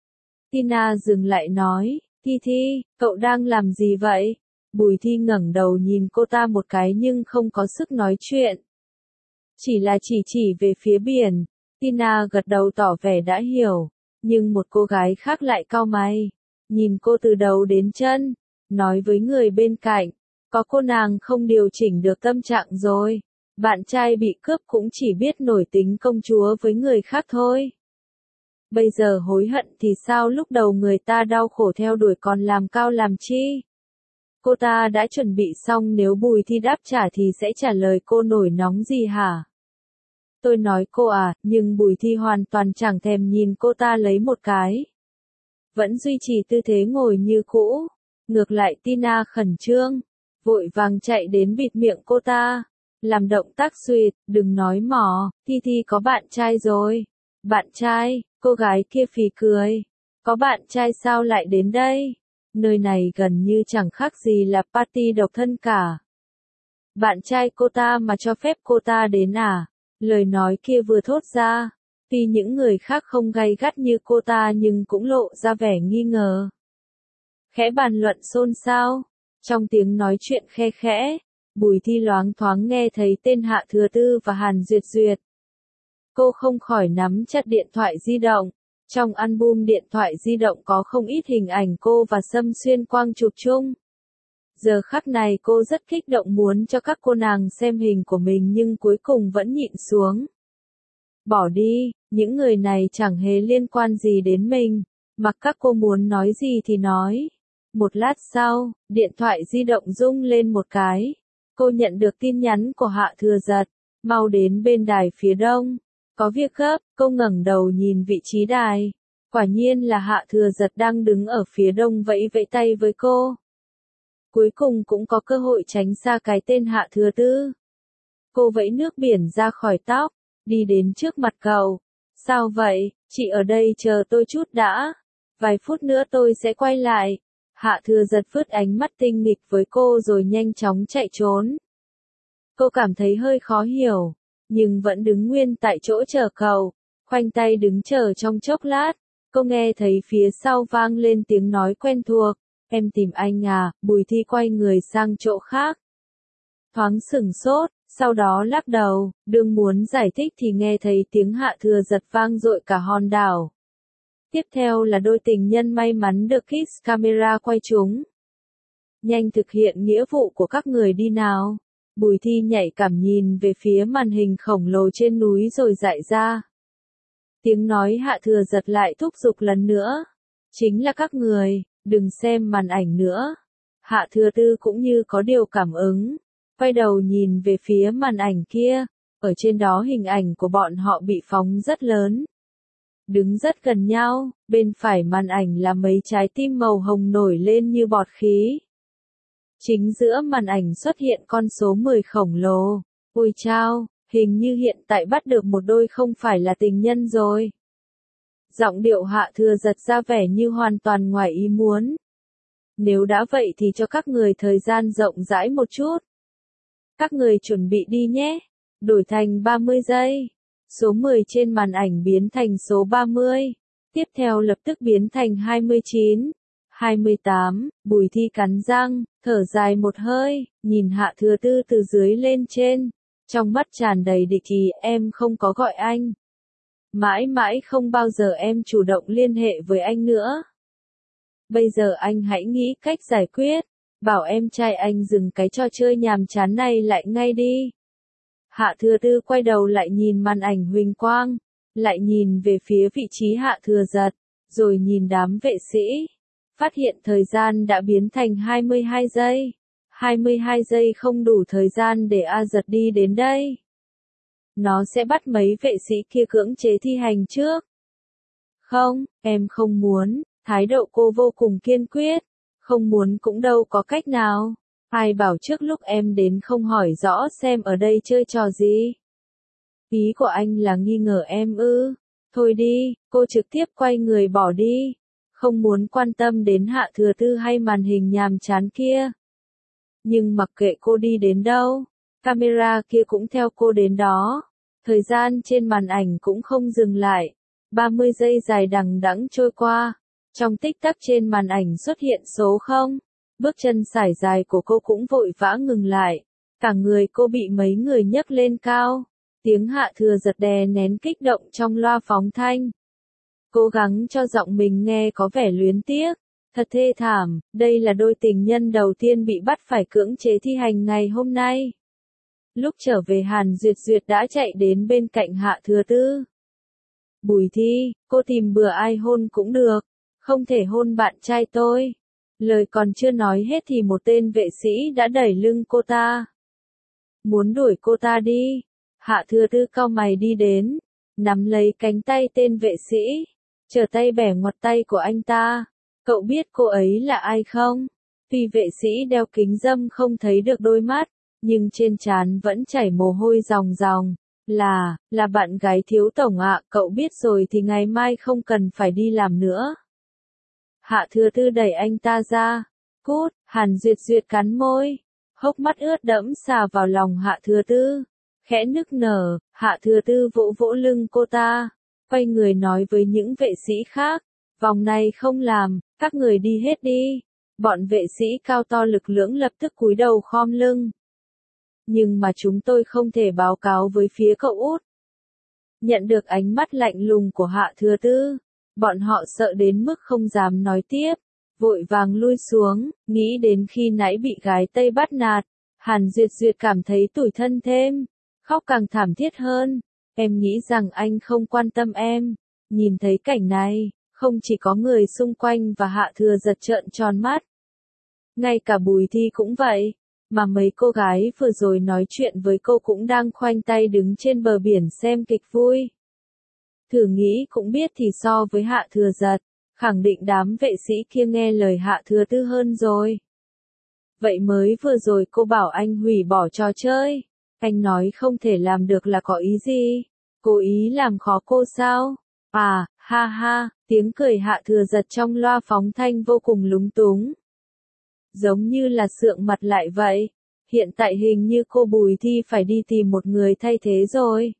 Tina dừng lại nói, Thi Thi, cậu đang làm gì vậy? Bùi Thi ngẩng đầu nhìn cô ta một cái nhưng không có sức nói chuyện. Chỉ là chỉ chỉ về phía biển. Tina gật đầu tỏ vẻ đã hiểu. Nhưng một cô gái khác lại cau mày, nhìn cô từ đầu đến chân, nói với người bên cạnh, có cô nàng không điều chỉnh được tâm trạng rồi. Bạn trai bị cướp cũng chỉ biết nổi tính công chúa với người khác thôi. Bây giờ hối hận thì sao, lúc đầu người ta đau khổ theo đuổi còn làm cao làm chi? Cô ta đã chuẩn bị xong nếu Bùi Thi đáp trả thì sẽ trả lời cô nổi nóng gì hả? Tôi nói cô à, nhưng Bùi Thi hoàn toàn chẳng thèm nhìn cô ta lấy một cái. Vẫn duy trì tư thế ngồi như cũ. Ngược lại Tina khẩn trương, vội vàng chạy đến bịt miệng cô ta. Làm động tác suyệt, đừng nói mỏ, Thi Thi có bạn trai rồi. Bạn trai, cô gái kia phì cười. Có bạn trai sao lại đến đây? Nơi này gần như chẳng khác gì là party độc thân cả. Bạn trai cô ta mà cho phép cô ta đến à? Lời nói kia vừa thốt ra, tuy những người khác không gay gắt như cô ta nhưng cũng lộ ra vẻ nghi ngờ. Khẽ bàn luận xôn xao, trong tiếng nói chuyện khe khẽ, Bùi Thi loáng thoáng nghe thấy tên Hạ Thừa Tư và Hàn Duyệt Duyệt. Cô không khỏi nắm chặt điện thoại di động. Trong album điện thoại di động có không ít hình ảnh cô và Sâm Xuyên Quang chụp chung. Giờ khắc này cô rất kích động muốn cho các cô nàng xem hình của mình nhưng cuối cùng vẫn nhịn xuống. Bỏ đi, những người này chẳng hề liên quan gì đến mình, mặc các cô muốn nói gì thì nói. Một lát sau, điện thoại di động rung lên một cái. Cô nhận được tin nhắn của Hạ Thừa Giật, mau đến bên đài phía đông. Có việc gấp, cô ngẩng đầu nhìn vị trí đài. Quả nhiên là Hạ Thừa Giật đang đứng ở phía đông vẫy vẫy tay với cô. Cuối cùng cũng có cơ hội tránh xa cái tên Hạ Thừa Tư. Cô vẫy nước biển ra khỏi tóc, đi đến trước mặt cậu. Sao vậy, chị ở đây chờ tôi chút đã. Vài phút nữa tôi sẽ quay lại. Hạ Thừa Giật vứt ánh mắt tinh nghịch với cô rồi nhanh chóng chạy trốn. Cô cảm thấy hơi khó hiểu, nhưng vẫn đứng nguyên tại chỗ chờ cậu, khoanh tay đứng chờ trong chốc lát. Cô nghe thấy phía sau vang lên tiếng nói quen thuộc, em tìm anh à, Bùi Thi quay người sang chỗ khác. Thoáng sửng sốt, sau đó lắc đầu, đương muốn giải thích thì nghe thấy tiếng Hạ Thừa Giật vang dội cả hòn đảo. Tiếp theo là đôi tình nhân may mắn được Kiss Camera quay chúng. Nhanh thực hiện nghĩa vụ của các người đi nào. Bùi Thi nhạy cảm nhìn về phía màn hình khổng lồ trên núi rồi dại ra. Tiếng nói Hạ Thừa Giật lại thúc giục lần nữa. Chính là các người, đừng xem màn ảnh nữa. Hạ Thừa Tư cũng như có điều cảm ứng. Quay đầu nhìn về phía màn ảnh kia. Ở trên đó hình ảnh của bọn họ bị phóng rất lớn. Đứng rất gần nhau, bên phải màn ảnh là mấy trái tim màu hồng nổi lên như bọt khí. Chính giữa màn ảnh xuất hiện con số mười khổng lồ. Ôi chao, hình như hiện tại bắt được một đôi không phải là tình nhân rồi. Giọng điệu Hạ Thừa Giật ra vẻ như hoàn toàn ngoài ý muốn. Nếu đã vậy thì cho các người thời gian rộng rãi một chút. Các người chuẩn bị đi nhé. Đổi thành ba mươi giây. Số mười trên màn ảnh biến thành số ba mươi. Tiếp theo lập tức biến thành hai mươi chín. hai mươi tám, Bùi Thi cắn răng, thở dài một hơi, nhìn Hạ Thừa Tư từ dưới lên trên. Trong mắt tràn đầy địch ý, em không có gọi anh. Mãi mãi không bao giờ em chủ động liên hệ với anh nữa. Bây giờ anh hãy nghĩ cách giải quyết. Bảo em trai anh dừng cái trò chơi nhàm chán này lại ngay đi. Hạ Thừa Tư quay đầu lại nhìn màn ảnh huỳnh quang, lại nhìn về phía vị trí Hạ Thừa Giật, rồi nhìn đám vệ sĩ. Phát hiện thời gian đã biến thành hai mươi hai giây. hai mươi hai giây không đủ thời gian để A Giật đi đến đây. Nó sẽ bắt mấy vệ sĩ kia cưỡng chế thi hành trước. Không, em không muốn, thái độ cô vô cùng kiên quyết. Không muốn cũng đâu có cách nào. Ai bảo trước lúc em đến không hỏi rõ xem ở đây chơi trò gì. Ý của anh là nghi ngờ em ư. Thôi đi, cô trực tiếp quay người bỏ đi. Không muốn quan tâm đến Hạ Thừa Tư hay màn hình nhàm chán kia. Nhưng mặc kệ cô đi đến đâu, camera kia cũng theo cô đến đó. Thời gian trên màn ảnh cũng không dừng lại. ba mươi giây dài đằng đẵng trôi qua. Trong tích tắc trên màn ảnh xuất hiện số không. Bước chân sải dài của cô cũng vội vã ngừng lại. Cả người cô bị mấy người nhấc lên cao. Tiếng Hạ Thừa Giật đè nén kích động trong loa phóng thanh. Cố gắng cho giọng mình nghe có vẻ luyến tiếc. Thật thê thảm, đây là đôi tình nhân đầu tiên bị bắt phải cưỡng chế thi hành ngày hôm nay. Lúc trở về Hàn Duyệt Duyệt đã chạy đến bên cạnh Hạ Thừa Tư. Bùi Thi, cô tìm bừa ai hôn cũng được. Không thể hôn bạn trai tôi. Lời còn chưa nói hết thì một tên vệ sĩ đã đẩy lưng cô ta. Muốn đuổi cô ta đi. Hạ Thừa Tư cau mày đi đến, nắm lấy cánh tay tên vệ sĩ, trở tay bẻ ngoặt tay của anh ta. Cậu biết cô ấy là ai không? Tuy vệ sĩ đeo kính râm không thấy được đôi mắt, nhưng trên trán vẫn chảy mồ hôi ròng ròng. Là, là bạn gái thiếu tổng ạ, cậu biết rồi thì ngày mai không cần phải đi làm nữa. Hạ Thừa Tư đẩy anh ta ra. Cút, Hàn Duyệt Duyệt cắn môi, hốc mắt ướt đẫm xà vào lòng Hạ Thừa Tư. Khẽ nức nở, Hạ Thừa Tư vỗ vỗ lưng cô ta, quay người nói với những vệ sĩ khác, vòng này không làm, các người đi hết đi. Bọn vệ sĩ cao to lực lưỡng lập tức cúi đầu khom lưng. Nhưng mà chúng tôi không thể báo cáo với phía cậu út. Nhận được ánh mắt lạnh lùng của Hạ Thừa Tư, bọn họ sợ đến mức không dám nói tiếp, vội vàng lui xuống, nghĩ đến khi nãy bị gái Tây bắt nạt, Hàn Duyệt Duyệt cảm thấy tủi thân thêm, khóc càng thảm thiết hơn. Em nghĩ rằng anh không quan tâm em. Nhìn thấy cảnh này, không chỉ có người xung quanh và Hạ Thừa Giật trợn tròn mắt. Ngay cả Bùi Thi cũng vậy, mà mấy cô gái vừa rồi nói chuyện với cô cũng đang khoanh tay đứng trên bờ biển xem kịch vui. Thử nghĩ cũng biết thì so với Hạ Thừa Giật, khẳng định đám vệ sĩ kia nghe lời Hạ Thừa Tư hơn rồi. Vậy mới vừa rồi cô bảo anh hủy bỏ trò chơi. Anh nói không thể làm được là có ý gì? Cố ý làm khó cô sao? À, ha ha, tiếng cười Hạ Thừa Giật trong loa phóng thanh vô cùng lúng túng. Giống như là sượng mặt lại vậy. Hiện tại hình như cô Bùi Thi phải đi tìm một người thay thế rồi.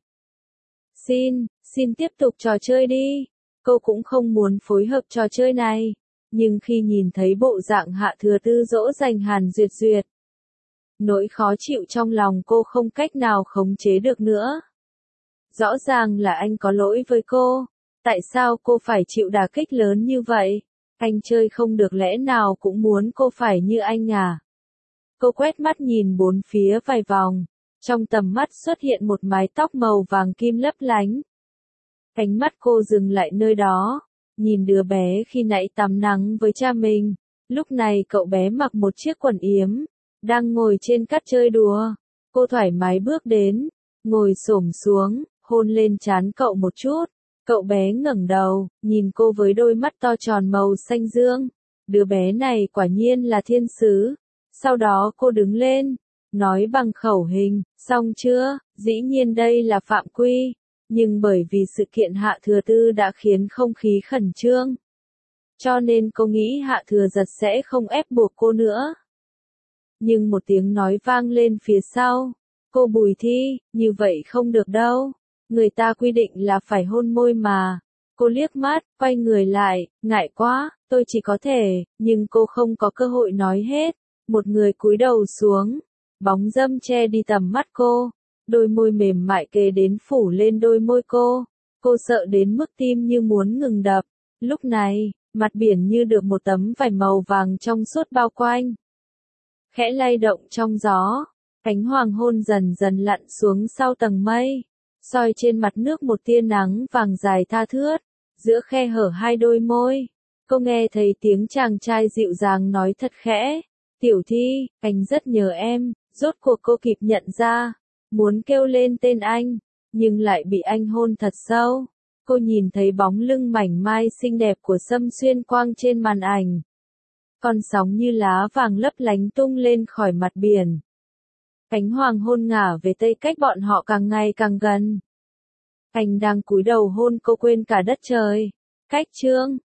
Xin, xin tiếp tục trò chơi đi. Cô cũng không muốn phối hợp trò chơi này. Nhưng khi nhìn thấy bộ dạng Hạ Thừa Tư dỗ dành Hàn Duyệt Duyệt, nỗi khó chịu trong lòng cô không cách nào khống chế được nữa. Rõ ràng là anh có lỗi với cô. Tại sao cô phải chịu đả kích lớn như vậy? Anh chơi không được lẽ nào cũng muốn cô phải như anh à? Cô quét mắt nhìn bốn phía vài vòng. Trong tầm mắt xuất hiện một mái tóc màu vàng kim lấp lánh. Ánh mắt cô dừng lại nơi đó. Nhìn đứa bé khi nãy tắm nắng với cha mình. Lúc này cậu bé mặc một chiếc quần yếm, đang ngồi trên cát chơi đùa. Cô thoải mái bước đến, ngồi xổm xuống, hôn lên trán cậu một chút. Cậu bé ngẩng đầu, nhìn cô với đôi mắt to tròn màu xanh dương. Đứa bé này quả nhiên là thiên sứ. Sau đó cô đứng lên, nói bằng khẩu hình, xong chưa? Dĩ nhiên đây là phạm quy. Nhưng bởi vì sự kiện Hạ Thừa Tư đã khiến không khí khẩn trương, cho nên cô nghĩ Hạ Thừa Giật sẽ không ép buộc cô nữa. Nhưng một tiếng nói vang lên phía sau. Cô Bùi Thi, như vậy không được đâu. Người ta quy định là phải hôn môi mà. Cô liếc mắt, quay người lại, ngại quá, tôi chỉ có thể, nhưng cô không có cơ hội nói hết. Một người cúi đầu xuống, bóng râm che đi tầm mắt cô. Đôi môi mềm mại kề đến phủ lên đôi môi cô. Cô sợ đến mức tim như muốn ngừng đập. Lúc này, mặt biển như được một tấm vải màu vàng trong suốt bao quanh. Khẽ lay động trong gió, ánh hoàng hôn dần dần lặn xuống sau tầng mây, soi trên mặt nước một tia nắng vàng dài tha thướt, giữa khe hở hai đôi môi. Cô nghe thấy tiếng chàng trai dịu dàng nói thật khẽ, Tiểu Thi, anh rất nhớ em. Rốt cuộc cô kịp nhận ra, muốn kêu lên tên anh, nhưng lại bị anh hôn thật sâu. Cô nhìn thấy bóng lưng mảnh mai xinh đẹp của Sâm Xuyên Quang trên màn ảnh. Con sóng như lá vàng lấp lánh tung lên khỏi mặt biển. Ánh hoàng hôn ngả về tây cách bọn họ càng ngày càng gần. Anh đang cúi đầu hôn cô quên cả đất trời. Cách chương